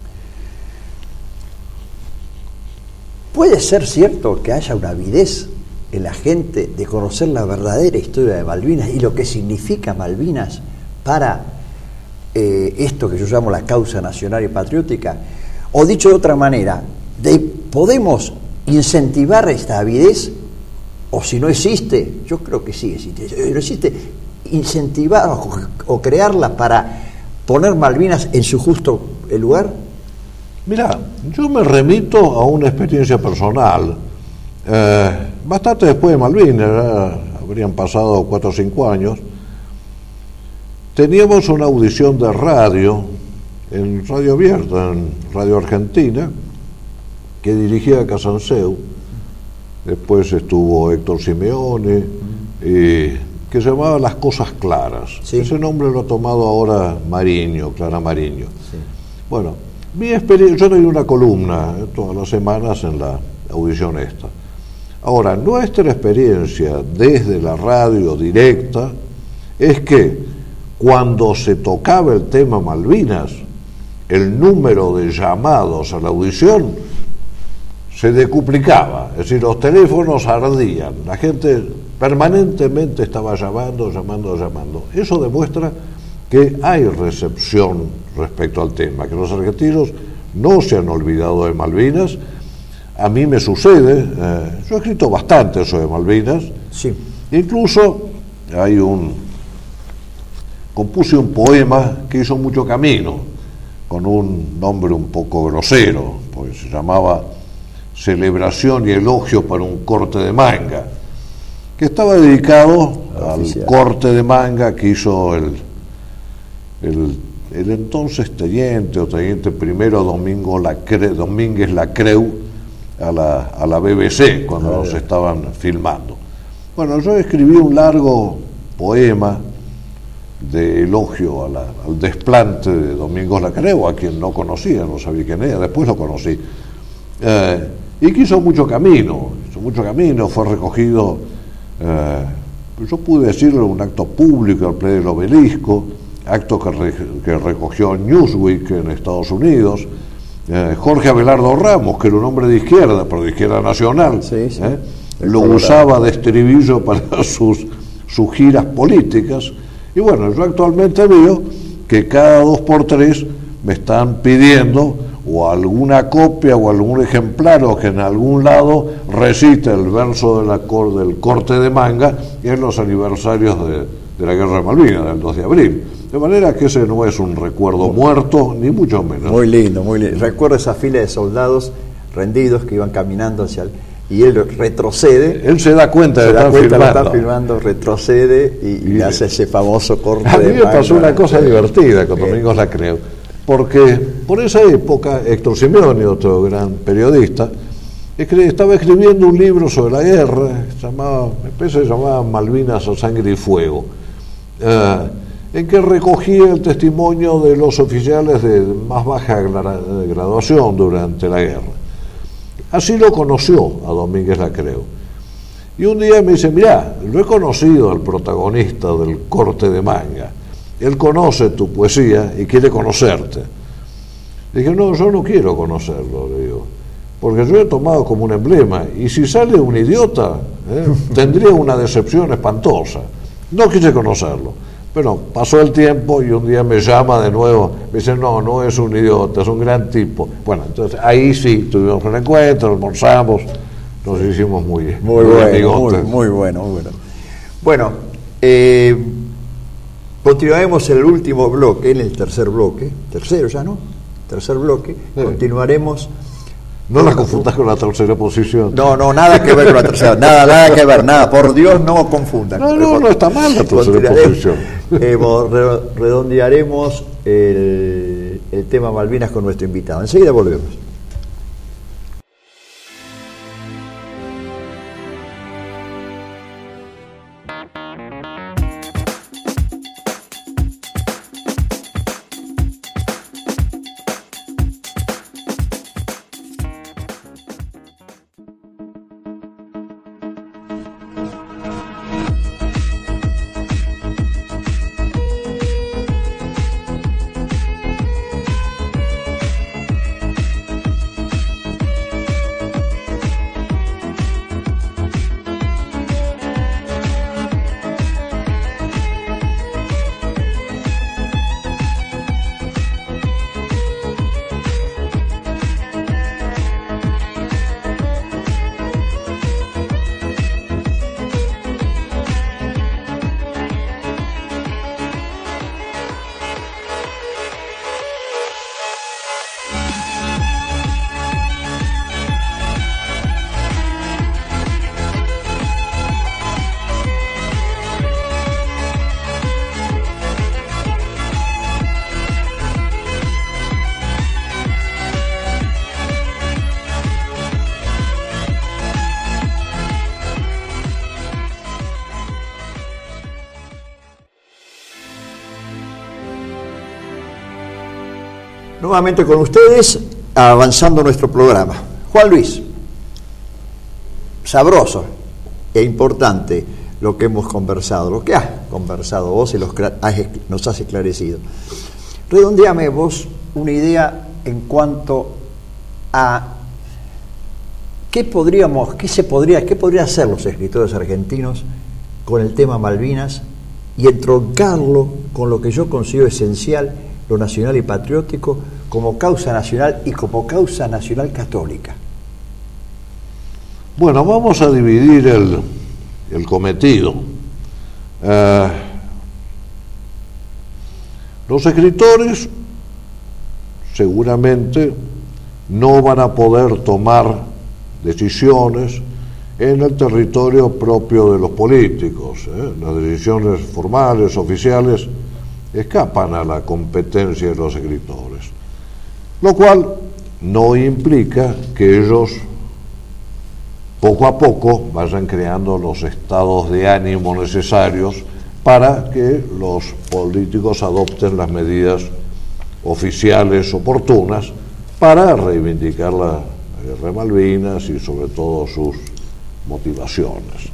¿puede ser cierto que haya una avidez en la gente de conocer la verdadera historia de Malvinas y lo que significa Malvinas para eh, esto que yo llamo la causa nacional y patriótica? O dicho de otra manera, de, ¿podemos incentivar esta avidez? O si no existe, yo creo que sí existe, no existe, incentivar o, o crearla para poner Malvinas en su justo lugar. Mira, yo me remito a una experiencia personal. Eh, bastante después de Malvinas, ¿verdad? Habrían pasado cuatro o cinco años, teníamos una audición de radio, en Radio Abierta, en Radio Argentina, que dirigía Casanseu. Después estuvo Héctor Simeone, eh, que se llamaba Las Cosas Claras. Sí. Ese nombre lo ha tomado ahora Mariño, Clara Mariño. Sí. Bueno, mi experiencia, yo doy una columna eh, todas las semanas en la audición esta. Ahora, nuestra experiencia desde la radio directa es que cuando se tocaba el tema Malvinas, el número de llamados a la audición se decuplicaba, es decir, los teléfonos ardían, la gente permanentemente estaba llamando, llamando, llamando. Eso demuestra que hay recepción respecto al tema, que los argentinos no se han olvidado de Malvinas. A mí me sucede, eh, yo he escrito bastante sobre Malvinas, sí. Incluso hay un, compuse un poema que hizo mucho camino, con un nombre un poco grosero, porque se llamaba Celebración y Elogio para un corte de manga, que estaba dedicado al corte de manga que hizo el, el, el entonces teniente o teniente primero Domingo Lacre, Domínguez Lacreu a la, a la B B C cuando ah, nos bien. estaban filmando. Bueno, yo escribí un largo poema de elogio a la, al desplante de Domingos Lacreu, a quien no conocía, no sabía quién era, después lo conocí, eh, y que hizo mucho camino, hizo mucho camino, fue recogido, eh, yo pude decirlo, en un acto público al pie del Obelisco, acto que, re, que recogió Newsweek en Estados Unidos, eh, Jorge Abelardo Ramos, que era un hombre de izquierda, pero de izquierda nacional, sí, sí. Eh, lo usaba de estribillo para sus, sus giras políticas. Y bueno, yo actualmente veo que cada dos por tres me están pidiendo o alguna copia o algún ejemplar o que en algún lado recite el verso de la cor, del corte de manga en los aniversarios de, de la Guerra de Malvinas, del dos de abril. De manera que ese no es un recuerdo muerto, ni mucho menos. Muy lindo, muy lindo. Recuerdo esa fila de soldados rendidos que iban caminando hacia el... y él retrocede, él se da cuenta de que están filmando. Está filmando, retrocede y, y, y hace ese famoso corte. A mí me pasó una cosa divertida con Domingos Lacreu, porque por esa época Héctor Simeone, otro gran periodista, estaba escribiendo un libro sobre la guerra, se llamaba, me parece que se llamaba Malvinas a Sangre y Fuego, eh, en que recogía el testimonio de los oficiales de más baja graduación durante la guerra. Así lo conoció a Domínguez Lacreu. Y un día me dice, mirá, lo he conocido al protagonista del corte de manga. él conoce tu poesía y quiere conocerte. Dije, no, yo no quiero conocerlo, le digo, porque yo he tomado como un emblema, y si sale un idiota, ¿eh? tendría una decepción espantosa. No quise conocerlo. Bueno, pasó el tiempo y un día me llama de nuevo, me dice, no, no es un idiota, es un gran tipo. Bueno, entonces ahí sí, tuvimos un encuentro, almorzamos, nos hicimos muy, muy, muy bueno, amigotes. Muy, muy bueno, muy bueno. Bueno, eh, continuaremos el último bloque, en el tercer bloque, tercero ya, ¿no? Tercer bloque, sí. Continuaremos... No la confundas con la tercera posición. No, no, nada que ver con la tercera, nada, nada que ver, nada, por Dios no confundan. No, no, no está mal la tercera posición. Eh, redondearemos el, el tema Malvinas con nuestro invitado. Enseguida volvemos. Nuevamente con ustedes, avanzando nuestro programa. Juan Luis, sabroso e importante lo que hemos conversado, lo que has conversado vos y los, nos has esclarecido. Redondeame vos una idea en cuanto a qué podríamos, qué se podría, qué podría hacer los escritores argentinos con el tema Malvinas y entroncarlo con lo que yo considero esencial, lo nacional y patriótico, como causa nacional y como causa nacional católica. Bueno, vamos a dividir el, el cometido. Eh, los escritores seguramente no van a poder tomar decisiones en el territorio propio de los políticos. ¿eh? Las decisiones formales, oficiales, escapan a la competencia de los escritores, lo cual no implica que ellos poco a poco vayan creando los estados de ánimo necesarios para que los políticos adopten las medidas oficiales oportunas para reivindicar la guerra de Malvinas y sobre todo sus motivaciones.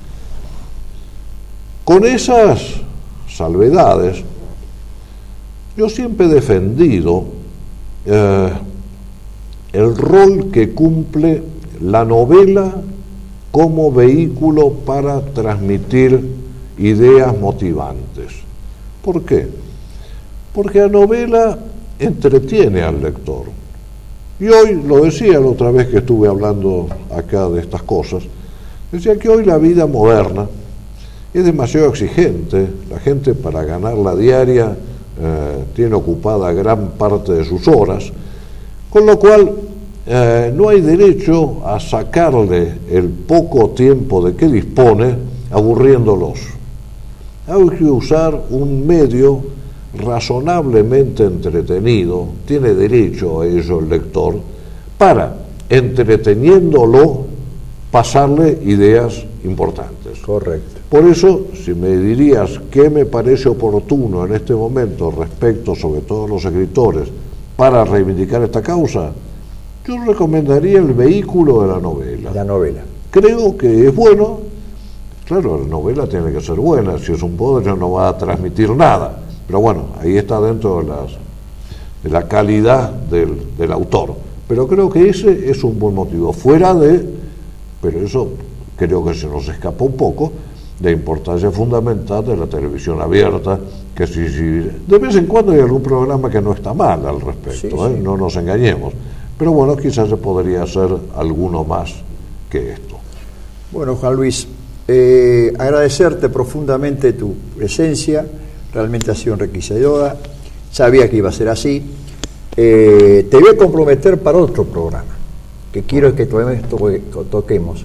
Con esas salvedades, yo siempre he defendido eh, el rol que cumple la novela como vehículo para transmitir ideas motivantes. ¿Por qué? Porque la novela entretiene al lector. Y hoy, lo decía la otra vez que estuve hablando acá de estas cosas, decía que hoy la vida moderna es demasiado exigente. La gente, para ganar la diaria, Eh, tiene ocupada gran parte de sus horas, con lo cual eh, no hay derecho a sacarle el poco tiempo de que dispone aburriéndolos. Hay que usar un medio razonablemente entretenido, tiene derecho a ello el lector, para, entreteniéndolo, pasarle ideas importantes. Correcto. Por eso, si me dirías qué me parece oportuno en este momento respecto, sobre todo a los escritores, para reivindicar esta causa, yo recomendaría el vehículo de la novela. La novela. Creo que es bueno. Claro, la novela tiene que ser buena. Si es un bodrio no va a transmitir nada. Pero bueno, ahí está dentro de, las, de la calidad del, del autor. Pero creo que ese es un buen motivo. Fuera de, pero eso creo que se nos escapó un poco, de importancia fundamental de la televisión abierta, que si, si de vez en cuando hay algún programa que no está mal al respecto, sí, ¿eh? Sí. No nos engañemos. Pero bueno, quizás se podría hacer alguno más que esto. Bueno, Juan Luis, eh, agradecerte profundamente tu presencia, realmente ha sido enriquecedora, sabía que iba a ser así. Eh, te voy a comprometer para otro programa, que quiero que toquemos.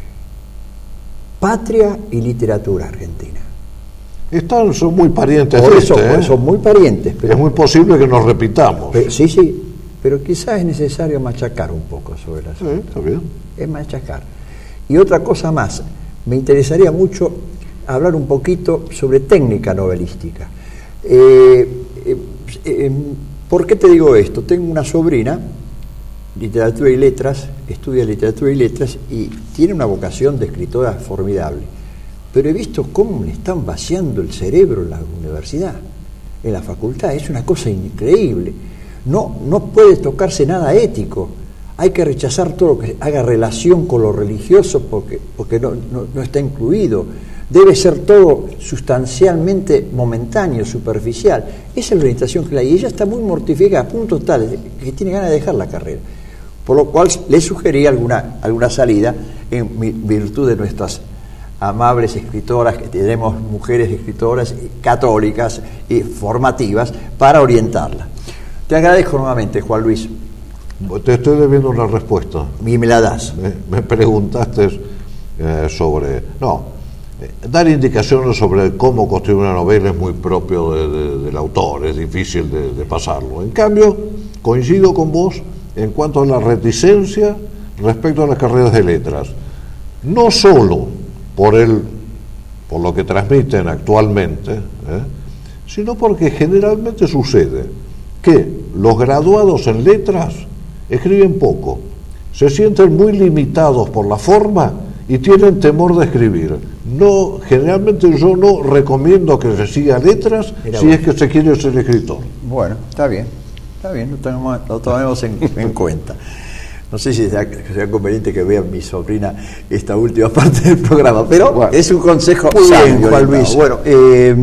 Patria y literatura argentina. Están, son muy parientes Por de eso, este, ¿eh? Son muy parientes. Pero, es muy posible que nos repitamos. Pero, sí, sí, pero quizás es necesario machacar un poco sobre las cosas. Sí, está bien. Es machacar. Y otra cosa más, me interesaría mucho hablar un poquito sobre técnica novelística. Eh, eh, eh, ¿Por qué te digo esto? Tengo una sobrina, literatura y letras, estudia literatura y letras y tiene una vocación de escritora formidable. Pero he visto cómo le están vaciando el cerebro en la universidad, en la facultad. Es una cosa increíble. No, no puede tocarse nada ético. Hay que rechazar todo lo que haga relación con lo religioso porque, porque no, no, no está incluido. Debe ser todo sustancialmente momentáneo, superficial. Esa es la orientación que le hay. Y ella está muy mortificada, a punto tal que tiene ganas de dejar la carrera. Por lo cual le sugerí alguna, alguna salida en virtud de nuestras amables escritoras, que tenemos mujeres escritoras católicas y formativas para orientarla. Te agradezco nuevamente, Juan Luis. Te estoy debiendo una respuesta. Y me la das. Me, me preguntaste eh, sobre... No, eh, dar indicaciones sobre cómo construir una novela es muy propio de, de, del autor, es difícil de, de pasarlo. En cambio, coincido con vos en cuanto a la reticencia respecto a las carreras de letras. No solo por, el, por lo que transmiten actualmente, ¿eh? sino porque generalmente sucede que los graduados en letras escriben poco, se sienten muy limitados por la forma y tienen temor de escribir. No, generalmente yo no recomiendo que se siga letras Mira si bueno. es que se quiere ser escritor. Bueno, está bien, está bien, lo tomemos, lo tomemos en, en cuenta. No sé si sea, sea conveniente que vea mi sobrina esta última parte del programa, pero bueno, es un consejo muy bien, Juan Luis. Bueno, eh,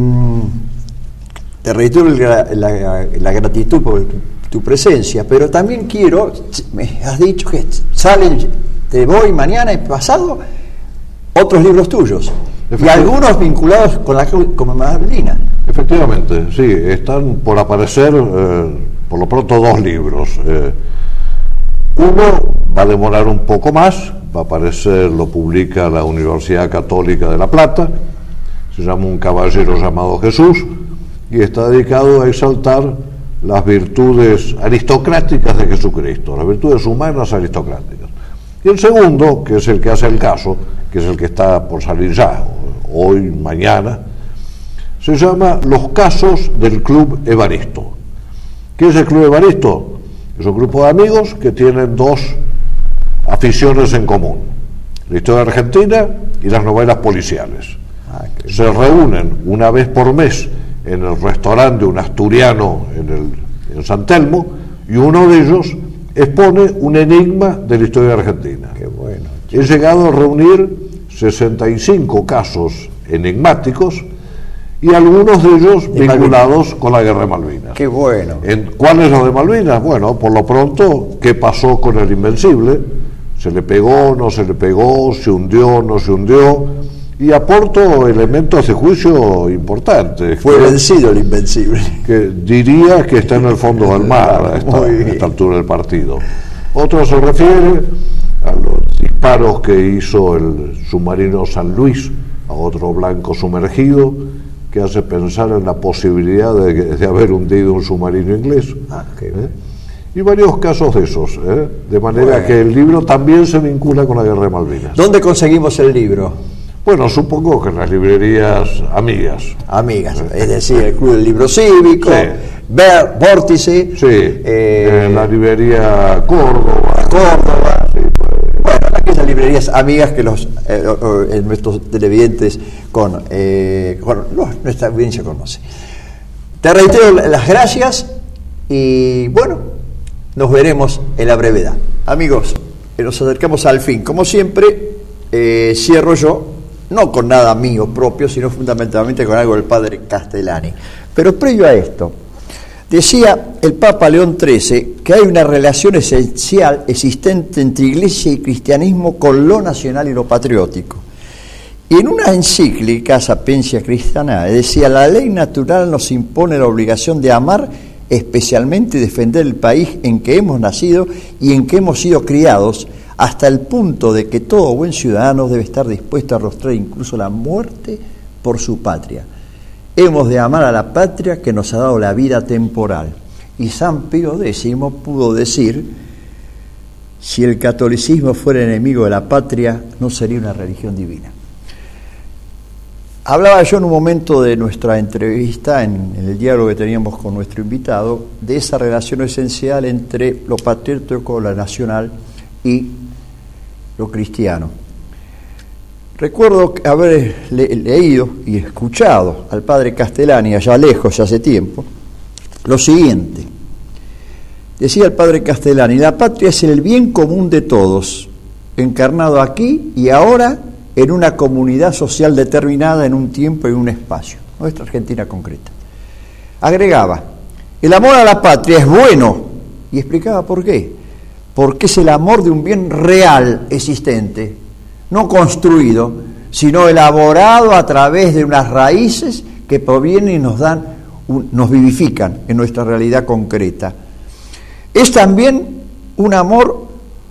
te reitero la, la, la gratitud por tu, tu presencia, pero también quiero, me has dicho que salen, te voy mañana y pasado, otros libros tuyos, y algunos vinculados con la con Malvinas. Efectivamente, sí, están por aparecer, eh, por lo pronto, dos libros. Eh, Uno va a demorar un poco más, va a aparecer, lo publica la Universidad Católica de La Plata, se llama Un caballero llamado Jesús, y está dedicado a exaltar las virtudes aristocráticas de Jesucristo, las virtudes humanas aristocráticas. Y el segundo, que es el que hace el caso, que es el que está por salir ya, hoy, mañana, se llama Los casos del Club Evaristo. ¿Qué es el Club Evaristo? Es un grupo de amigos que tienen dos aficiones en común: la historia argentina y las novelas policiales. Ah, Se reúnen una vez por mes en el restaurante de un asturiano en, el, en San Telmo, y uno de ellos expone un enigma de la historia argentina. Qué bueno. He llegado a reunir sesenta y cinco casos enigmáticos y algunos de ellos de vinculados Malvinas. Con la guerra de Malvinas. Qué bueno. ¿En cuál es lo de Malvinas? Bueno, por lo pronto, ¿qué pasó con el Invencible? ¿Se le pegó, no se le pegó? ¿Se hundió, no se hundió? Y aporto elementos de juicio importantes. Fue que, vencido el Invencible. Que diría que está en el fondo del mar a esta, a esta altura del partido. Otro se refiere a los disparos que hizo el submarino San Luis a otro blanco sumergido, que hace pensar en la posibilidad de, de haber hundido un submarino inglés. Ah, qué ¿eh? Y varios casos de esos, ¿eh? De manera bueno. que el libro también se vincula con la guerra de Malvinas. ¿Dónde conseguimos el libro? Bueno, supongo que en las librerías amigas. Amigas, ¿eh? Es decir, el Club del Libro Cívico, sí. Ver, Vórtice. Sí, eh, en la librería Córdoba. Córdoba. Sí, pues. Bueno, aquellas librerías amigas que los eh, eh, nuestros televidentes con, eh, con los, nuestra audiencia conoce. Te reitero las gracias y bueno, nos veremos en la brevedad. Amigos, nos acercamos al fin. Como siempre, eh, cierro yo, no con nada mío propio, sino fundamentalmente con algo del padre Castellani. Pero previo a esto, decía el Papa León trece que hay una relación esencial existente entre Iglesia y cristianismo con lo nacional y lo patriótico. Y en una encíclica, Sapientia Christianae, decía: la ley natural nos impone la obligación de amar, especialmente defender el país en que hemos nacido y en que hemos sido criados, hasta el punto de que todo buen ciudadano debe estar dispuesto a arrostrar incluso la muerte por su patria. Hemos de amar a la patria que nos ha dado la vida temporal. Y San Pío X pudo decir: si el catolicismo fuera enemigo de la patria, no sería una religión divina. Hablaba yo en un momento de nuestra entrevista, en, en el diálogo que teníamos con nuestro invitado, de esa relación esencial entre lo patriótico, lo nacional y lo cristiano. Recuerdo haber le leído y escuchado al padre Castellani, allá lejos, ya hace tiempo, lo siguiente. Decía el padre Castellani: la patria es el bien común de todos, encarnado aquí y ahora en una comunidad social determinada en un tiempo y un espacio. Nuestra Argentina concreta. Agregaba: el amor a la patria es bueno, y explicaba por qué. Porque es el amor de un bien real existente, no construido, sino elaborado a través de unas raíces que provienen y nos dan, un, nos vivifican en nuestra realidad concreta. Es también un amor,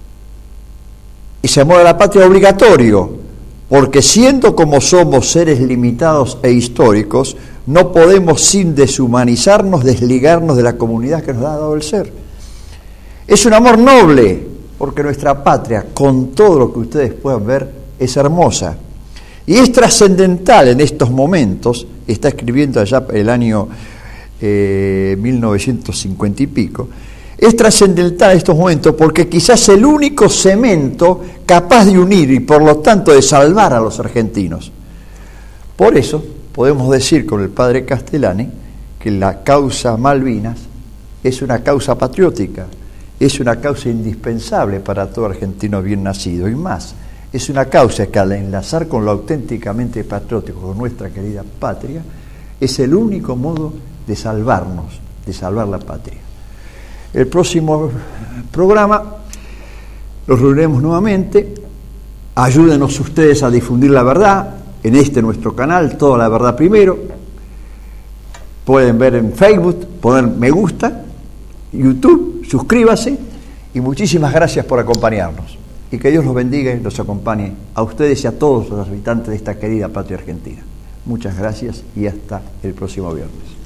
ese amor a la patria obligatorio, porque siendo como somos seres limitados e históricos, no podemos sin deshumanizarnos, desligarnos de la comunidad que nos ha dado el ser. Es un amor noble, porque nuestra patria, con todo lo que ustedes puedan ver, es hermosa. Y es trascendental en estos momentos, está escribiendo allá el año eh, mil novecientos cincuenta y pico, es trascendental en estos momentos porque quizás es el único cemento capaz de unir y por lo tanto de salvar a los argentinos. Por eso podemos decir con el padre Castellani que la causa Malvinas es una causa patriótica, es una causa indispensable para todo argentino bien nacido, y más, es una causa que al enlazar con lo auténticamente patriótico, con nuestra querida patria, es el único modo de salvarnos, de salvar la patria. El próximo programa los reuniremos nuevamente. Ayúdenos ustedes a difundir la verdad en este nuestro canal, Toda la Verdad Primero. Pueden ver en Facebook, poner me gusta, YouTube, suscríbase, y muchísimas gracias por acompañarnos. Y que Dios los bendiga y los acompañe a ustedes y a todos los habitantes de esta querida patria argentina. Muchas gracias y hasta el próximo viernes.